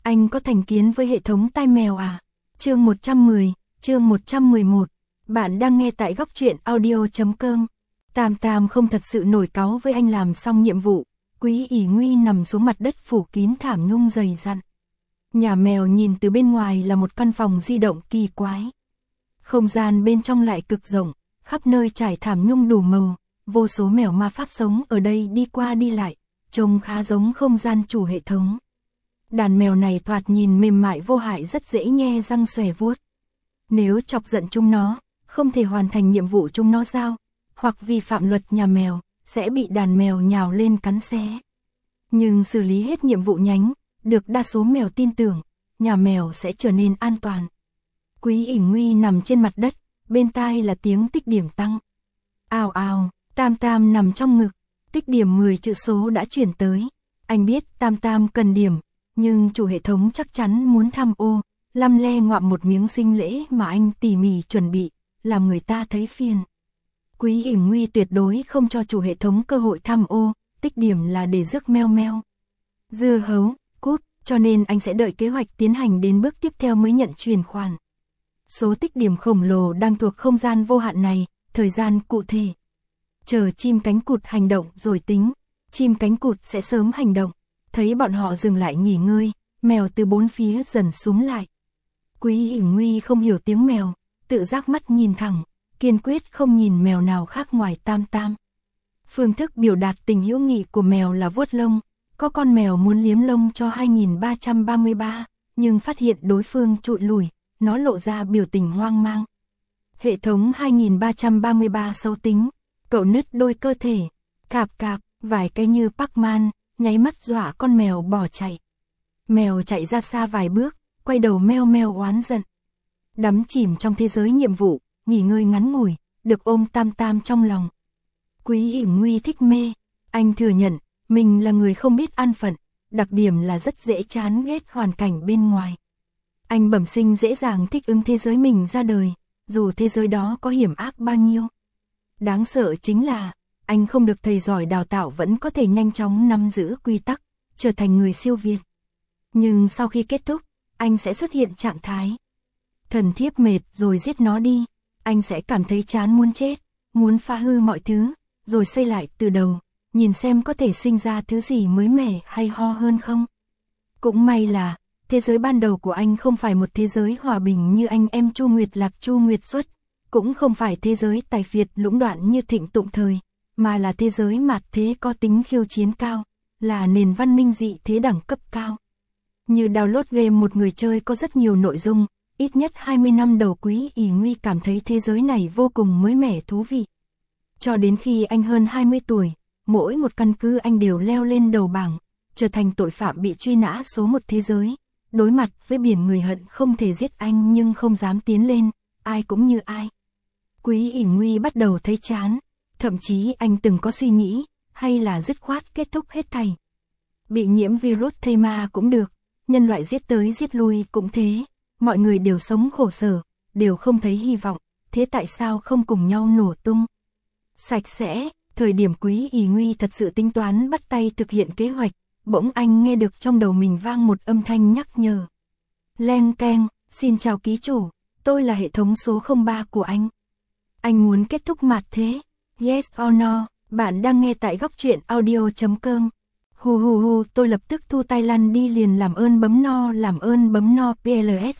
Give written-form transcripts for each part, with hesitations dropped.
Anh có thành kiến với hệ thống tai mèo à? Chương 110, chương 111. Bạn đang nghe tại góc truyện audio.com. Tam Tam không thật sự nổi cáu với anh. Làm xong nhiệm vụ, Quý ỷ Nguy nằm xuống mặt đất phủ kín thảm nhung dày dặn. Nhà mèo nhìn từ bên ngoài là một căn phòng di động kỳ quái. Không gian bên trong lại cực rộng, khắp nơi trải thảm nhung đủ màu, vô số mèo ma pháp sống ở đây đi qua đi lại, trông khá giống không gian chủ hệ thống. Đàn mèo này thoạt nhìn mềm mại vô hại, rất dễ nhe răng xòe vuốt. Nếu chọc giận chúng nó, không thể hoàn thành nhiệm vụ chúng nó giao, hoặc vi phạm luật nhà mèo, sẽ bị đàn mèo nhào lên cắn xé. Nhưng xử lý hết nhiệm vụ nhánh, được đa số mèo tin tưởng, nhà mèo sẽ trở nên an toàn. Quý ỷ Nguy nằm trên mặt đất, bên tai là tiếng tích điểm tăng. Ào ào, Tam Tam nằm trong ngực, tích điểm 10 chữ số đã chuyển tới. Anh biết Tam Tam cần điểm, nhưng chủ hệ thống chắc chắn muốn tham ô, lăm le ngoạm một miếng sinh lễ mà anh tỉ mỉ chuẩn bị, làm người ta thấy phiền. Quý ỷ Nguy tuyệt đối không cho chủ hệ thống cơ hội tham ô, tích điểm là để rước meo meo. Dưa hấu, cút, cho nên anh sẽ đợi kế hoạch tiến hành đến bước tiếp theo mới nhận chuyển khoản. Số tích điểm khổng lồ đang thuộc không gian vô hạn này, thời gian cụ thể. Chờ chim cánh cụt hành động rồi tính, chim cánh cụt sẽ sớm hành động. Thấy bọn họ dừng lại nghỉ ngơi, mèo từ bốn phía dần súm lại. Quý ỷ Nguy không hiểu tiếng mèo, tự giác mắt nhìn thẳng, kiên quyết không nhìn mèo nào khác ngoài Tam Tam. Phương thức biểu đạt tình hữu nghị của mèo là vuốt lông, có con mèo muốn liếm lông cho 2333, nhưng phát hiện đối phương trụi lùi, nó lộ ra biểu tình hoang mang. Hệ thống 2333 xấu tính, cậu nứt đôi cơ thể, cạp cạp, vài cái như Pac-Man, nháy mắt dọa con mèo bỏ chạy. Mèo chạy ra xa vài bước, quay đầu meo meo oán giận. Đắm chìm trong thế giới nhiệm vụ, nghỉ ngơi ngắn ngủi, được ôm Tam Tam trong lòng. Quý ỷ Nguy thích mê, anh thừa nhận, mình là người không biết an phận, đặc điểm là rất dễ chán ghét hoàn cảnh bên ngoài. Anh bẩm sinh dễ dàng thích ứng thế giới mình ra đời, dù thế giới đó có hiểm ác bao nhiêu. Đáng sợ chính là, anh không được thầy giỏi đào tạo vẫn có thể nhanh chóng nắm giữ quy tắc, trở thành người siêu việt. Nhưng sau khi kết thúc, anh sẽ xuất hiện trạng thái thần thiếp mệt rồi giết nó đi, anh sẽ cảm thấy chán muốn chết, muốn phá hư mọi thứ, rồi xây lại từ đầu, nhìn xem có thể sinh ra thứ gì mới mẻ hay ho hơn không. Cũng may là, thế giới ban đầu của anh không phải một thế giới hòa bình như anh em Chu Nguyệt Lạc Chu Nguyệt Xuất, cũng không phải thế giới tài phiệt lũng đoạn như Thịnh Tụng Thời, mà là thế giới mạt thế có tính khiêu chiến cao, là nền văn minh dị thế đẳng cấp cao. Như download game một người chơi có rất nhiều nội dung, ít nhất 20 năm đầu Quý ỷ Nguy cảm thấy thế giới này vô cùng mới mẻ thú vị. Cho đến khi anh hơn 20 tuổi, mỗi một căn cứ anh đều leo lên đầu bảng, trở thành tội phạm bị truy nã số một thế giới. Đối mặt với biển người hận không thể giết anh nhưng không dám tiến lên, ai cũng như ai. Quý ỷ Nguy bắt đầu thấy chán, thậm chí anh từng có suy nghĩ, hay là dứt khoát kết thúc hết thảy. Bị nhiễm virus thây ma cũng được, nhân loại giết tới giết lui cũng thế, mọi người đều sống khổ sở, đều không thấy hy vọng, thế tại sao không cùng nhau nổ tung? Sạch sẽ, thời điểm Quý ỷ Nguy thật sự tính toán bắt tay thực hiện kế hoạch, bỗng anh nghe được trong đầu mình vang một âm thanh nhắc nhở. Leng keng, xin chào ký chủ, tôi là hệ thống số 03 của anh. Anh muốn kết thúc mạt thế? Yes or no, bạn đang nghe tại góc truyện audio.com. Hu hu hu, tôi lập tức thu tay lăn đi liền, làm ơn bấm no, PLS.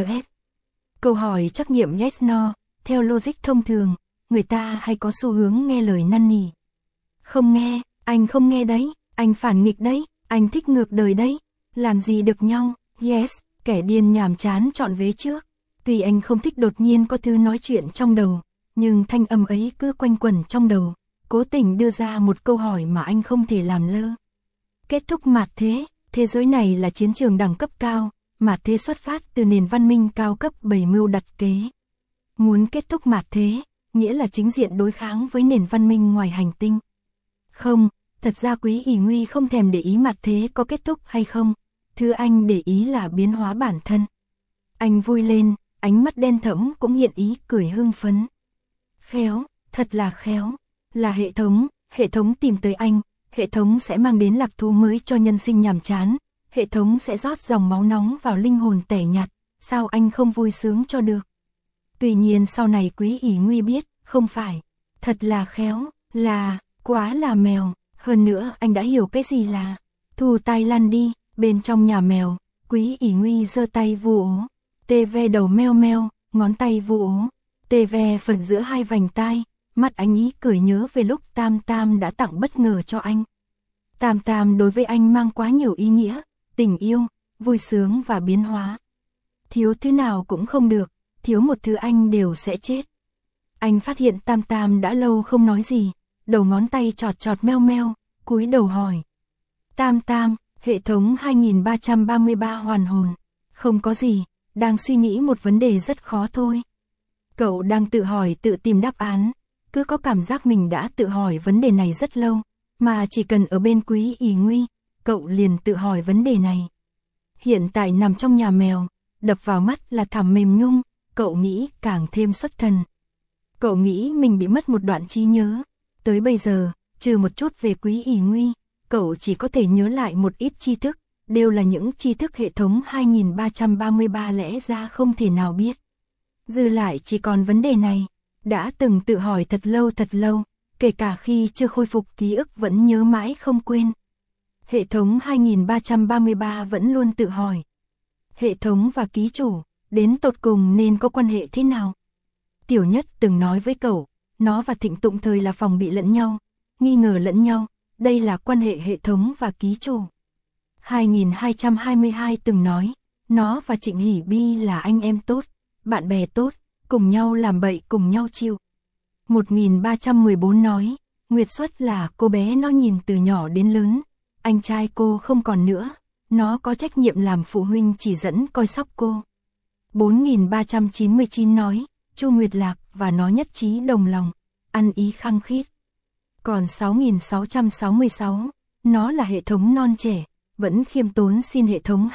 Câu hỏi trắc nghiệm yes no, theo logic thông thường, người ta hay có xu hướng nghe lời năn nỉ. Không nghe, anh không nghe đấy, anh phản nghịch đấy, anh thích ngược đời đấy, làm gì được nhau, yes, kẻ điên nhàm chán chọn vế trước. Tuy anh không thích đột nhiên có thứ nói chuyện trong đầu, nhưng thanh âm ấy cứ quanh quẩn trong đầu, cố tình đưa ra một câu hỏi mà anh không thể làm lơ. Kết thúc mạt thế, thế giới này là chiến trường đẳng cấp cao, mạt thế xuất phát từ nền văn minh cao cấp bày mưu đặt kế. Muốn kết thúc mạt thế, nghĩa là chính diện đối kháng với nền văn minh ngoài hành tinh. Không, thật ra Quý ỷ Nguy không thèm để ý mạt thế có kết thúc hay không, thứ anh để ý là biến hóa bản thân. Anh vui lên, ánh mắt đen thẫm cũng hiện ý cười hưng phấn. Khéo, thật là khéo, là hệ thống tìm tới anh, hệ thống sẽ mang đến lạc thú mới cho nhân sinh nhàm chán, hệ thống sẽ rót dòng máu nóng vào linh hồn tẻ nhạt, sao anh không vui sướng cho được. Tuy nhiên sau này Quý ỷ nguy biết, không phải, thật là khéo, là, quá là mèo, hơn nữa anh đã hiểu cái gì là, thu tay lăn đi, bên trong nhà mèo, Quý ỷ nguy giơ tay vu ố, tê ve đầu meo meo, ngón tay vu ố, tê ve phần giữa hai vành tai, mắt anh ý cười nhớ về lúc Tam Tam đã tặng bất ngờ cho anh. Tam Tam đối với anh mang quá nhiều ý nghĩa, tình yêu, vui sướng và biến hóa. Thiếu thứ nào cũng không được, thiếu một thứ anh đều sẽ chết. Anh phát hiện Tam Tam đã lâu không nói gì, đầu ngón tay chọt chọt meo meo, cúi đầu hỏi. Tam Tam, hệ thống 2333 hoàn hồn, không có gì, đang suy nghĩ một vấn đề rất khó thôi. Cậu đang tự hỏi tự tìm đáp án, cứ có cảm giác mình đã tự hỏi vấn đề này rất lâu, mà chỉ cần ở bên Quý ỷ nguy, cậu liền tự hỏi vấn đề này. Hiện tại nằm trong nhà mèo, đập vào mắt là thảm mềm nhung, cậu nghĩ càng thêm xuất thần. Cậu nghĩ mình bị mất một đoạn trí nhớ, tới bây giờ, trừ một chút về Quý ỷ nguy, cậu chỉ có thể nhớ lại một ít tri thức, đều là những tri thức hệ thống 2333 lẽ ra không thể nào biết. Dư lại chỉ còn vấn đề này, đã từng tự hỏi thật lâu, kể cả khi chưa khôi phục ký ức vẫn nhớ mãi không quên. Hệ thống 2333 vẫn luôn tự hỏi. Hệ thống và ký chủ, đến tột cùng nên có quan hệ thế nào? Tiểu Nhất từng nói với cậu, nó và Thịnh Tụng thời là phòng bị lẫn nhau, nghi ngờ lẫn nhau, đây là quan hệ hệ thống và ký chủ. 2222 từng nói, nó và Trịnh Hỷ Bi là anh em tốt, bạn bè tốt, cùng nhau làm bậy cùng nhau chịu. 1314 nói, Nguyệt Xuất là cô bé nó nhìn từ nhỏ đến lớn, anh trai cô không còn nữa, nó có trách nhiệm làm phụ huynh chỉ dẫn coi sóc cô. 4399 nói, Chu Nguyệt Lạc và nó nhất trí đồng lòng, ăn ý khăng khít. Còn 6666, nó là hệ thống non trẻ, vẫn khiêm tốn xin hệ thống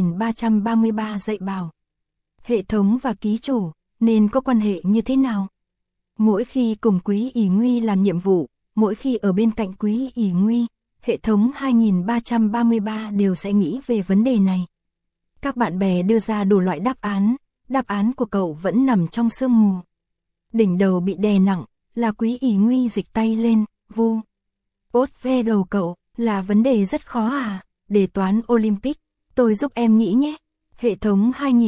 2333 dạy bảo. Hệ thống và ký chủ, nên có quan hệ như thế nào? Mỗi khi cùng Quý ỷ nguy làm nhiệm vụ, mỗi khi ở bên cạnh Quý ỷ nguy, hệ thống 2333 đều sẽ nghĩ về vấn đề này. Các bạn bè đưa ra đủ loại đáp án của cậu vẫn nằm trong sương mù. Đỉnh đầu bị đè nặng, là Quý ỷ nguy dịch tay lên, vu. Ốt ve đầu cậu, là vấn đề rất khó à, đề toán Olympic, tôi giúp em nghĩ nhé. Hệ thống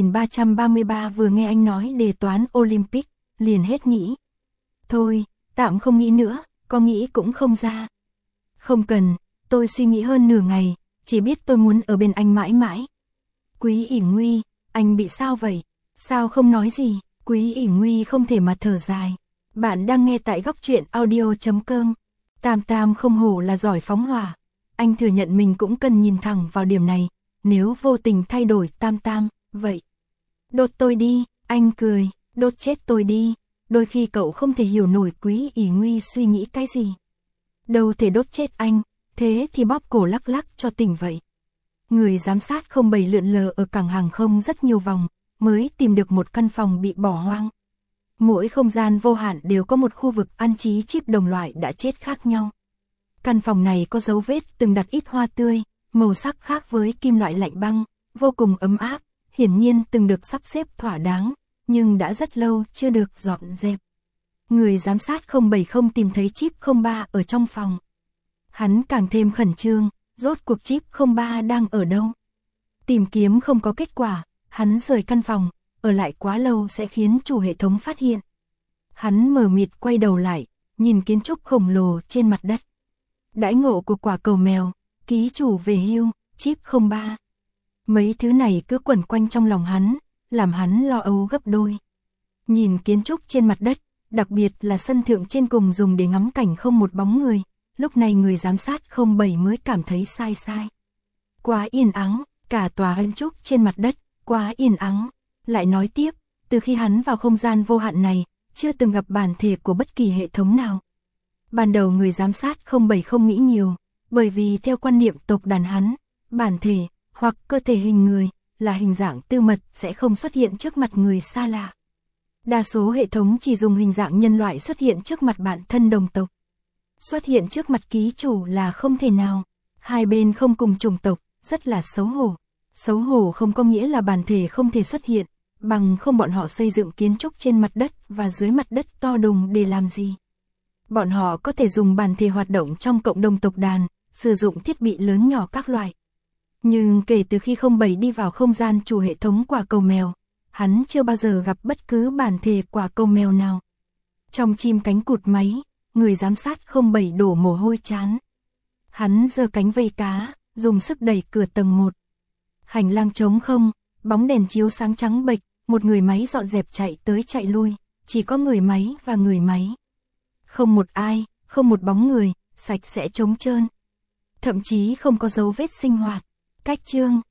2333 vừa nghe anh nói đề toán Olympic, liền hết nghĩ. Thôi, tạm không nghĩ nữa, có nghĩ cũng không ra. Không cần, tôi suy nghĩ hơn nửa ngày, chỉ biết tôi muốn ở bên anh mãi mãi. Quý ỷ nguy, anh bị sao vậy? Sao không nói gì? Quý ỷ nguy không thể mà thở dài. Bạn đang nghe tại góc truyện audio.com. Tam Tam không hổ là giỏi phóng hỏa. Anh thừa nhận mình cũng cần nhìn thẳng vào điểm này. Nếu vô tình thay đổi Tam Tam, vậy. Đốt tôi đi, anh cười, đốt chết tôi đi. Đôi khi cậu không thể hiểu nổi Quý ỷ nguy suy nghĩ cái gì. Đâu thể đốt chết anh, thế thì bóp cổ lắc lắc cho tỉnh vậy. Người giám sát 07 lượn lờ ở cảng hàng không rất nhiều vòng, mới tìm được một căn phòng bị bỏ hoang. Mỗi không gian vô hạn đều có một khu vực an trí chip đồng loại đã chết khác nhau. Căn phòng này có dấu vết từng đặt ít hoa tươi, màu sắc khác với kim loại lạnh băng, vô cùng ấm áp, hiển nhiên từng được sắp xếp thỏa đáng, nhưng đã rất lâu chưa được dọn dẹp. Người giám sát 07 không tìm thấy chip 03 ở trong phòng. Hắn càng thêm khẩn trương, rốt cuộc chip 03 đang ở đâu? Tìm kiếm không có kết quả, hắn rời căn phòng, ở lại quá lâu sẽ khiến chủ hệ thống phát hiện. Hắn mờ mịt quay đầu lại, nhìn kiến trúc khổng lồ trên mặt đất. Đãi ngộ của quả cầu mèo, ký chủ về hưu, chip 03. Mấy thứ này cứ quẩn quanh trong lòng hắn, làm hắn lo âu gấp đôi. Nhìn kiến trúc trên mặt đất, đặc biệt là sân thượng trên cùng dùng để ngắm cảnh không một bóng người, lúc này người giám sát 07 mới cảm thấy sai. Quá yên ắng, cả tòa kiến trúc trên mặt đất, quá yên ắng. Lại nói tiếp, từ khi hắn vào không gian vô hạn này, chưa từng gặp bản thể của bất kỳ hệ thống nào. Ban đầu người giám sát 07 không nghĩ nhiều, bởi vì theo quan niệm tộc đàn hắn, bản thể hoặc cơ thể hình người là hình dạng tư mật sẽ không xuất hiện trước mặt người xa lạ. Đa số hệ thống chỉ dùng hình dạng nhân loại xuất hiện trước mặt bạn thân đồng tộc. Xuất hiện trước mặt ký chủ là không thể nào. Hai bên không cùng chủng tộc, rất là xấu hổ. Xấu hổ không có nghĩa là bản thể không thể xuất hiện, bằng không bọn họ xây dựng kiến trúc trên mặt đất và dưới mặt đất to đùng để làm gì. Bọn họ có thể dùng bản thể hoạt động trong cộng đồng tộc đàn, sử dụng thiết bị lớn nhỏ các loại. Nhưng kể từ khi 07 đi vào không gian chủ hệ thống quả cầu mèo, hắn chưa bao giờ gặp bất cứ bản thể quả cầu mèo nào. Trong chim cánh cụt máy, người giám sát 07 đổ mồ hôi chán. Hắn giơ cánh vây cá, dùng sức đẩy cửa tầng 1. Hành lang trống không, bóng đèn chiếu sáng trắng bệch, một người máy dọn dẹp chạy tới chạy lui, chỉ có người máy và người máy. Không một ai, không một bóng người, sạch sẽ trống trơn. Thậm chí không có dấu vết sinh hoạt. Cách chương